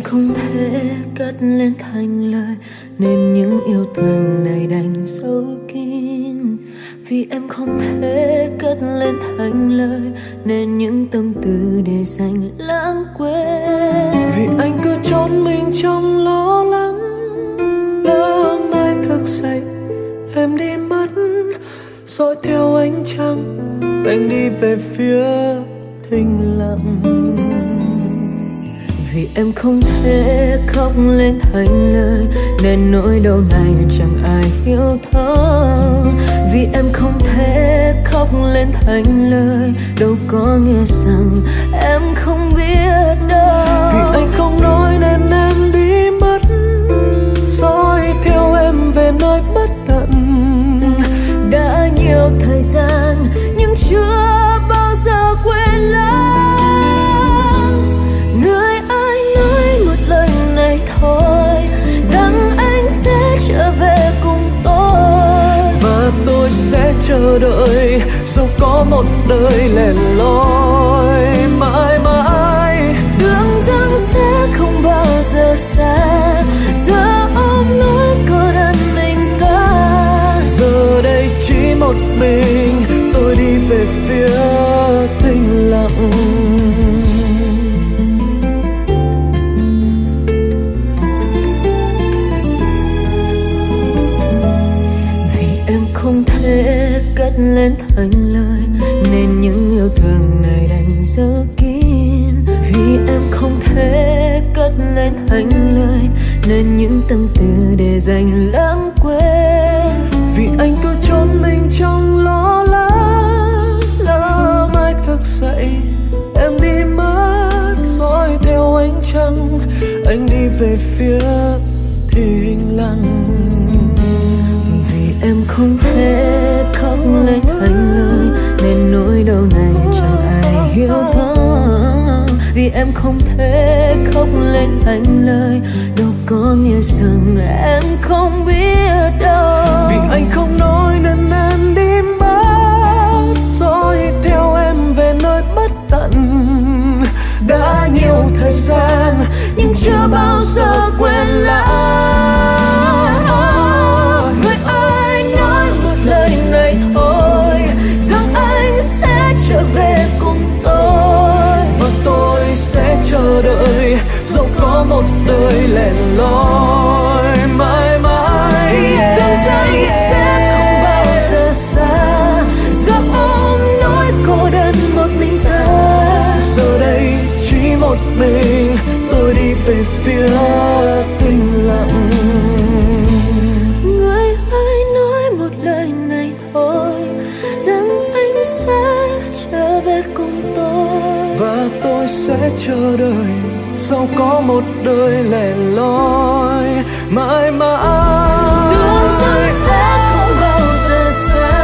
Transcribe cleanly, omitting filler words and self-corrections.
không thể cất lên thành lời, nên những yêu thương này đành giấu kín. Vì em không thể cất lên thành lời, nên những tâm tư để dành lãng quên. Vì anh cứ trốn mình trong lo lắng, lỡ mai thức dậy em đi mất, dõi theo ánh trăng anh đi về phía thinh lặng. Vì em không thể khóc lên thành lời, nên nỗi đau này chẳng ai hiểu thấu. Vì em không thể khóc lên thành lời, đâu có nghĩa rằng em không biết đâu. Vì anh không nói nên em đi mất, dõi theo em về nơi bất tận. Đã nhiều thời gian nhưng chưa bao giờ quên lãng. Người ai nói một lời này thôi, rằng anh sẽ trở về cùng tôi. Và tôi sẽ chờ đợi, dẫu có một đời lẻ loi mãi mãi. Tưởng rằng sẽ không bao giờ xa, giờ ôm nỗi cô đơn mình ta. Giờ đây chỉ một mình tôi đi về phía tĩnh lặng. Không thể cất lên thành lời, nên những yêu thương này đành giấu kín. Vì em không thể cất lên thành lời, nên những tâm tư để dành lãng quên. Vì anh cứ trốn mình trong lo lắng, lỡ mai thức dậy em đi mất, dõi theo ánh trăng anh đi về phía thinh lặng. Em không thể khóc lên thành lời, nên nỗi đau này chẳng ai hiểu thấu. Vì em không thể khóc lên thành lời, đâu có nghĩa rằng em không biết đâu. Vì anh không nói nên em đi mất, dõi theo em về nơi bất tận. Đã nhiều thời gian nhưng chưa bao giờ quên lãng. Lời này thôi, rằng anh sẽ trở về cùng tôi. Và tôi sẽ chờ đợi, dẫu có một đời lẻ loi mãi mãi. Tưởng rằng sẽ không bao giờ xa, giờ ôm nỗi cô đơn một mình ta. Giờ đây chỉ một mình tôi đi về phía tĩnh lặng. Rằng anh sẽ trở về cùng tôi. Và tôi sẽ chờ đợi, dẫu có một đời lẻ loi mãi mãi. Tưởng rằng sẽ không bao giờ xa,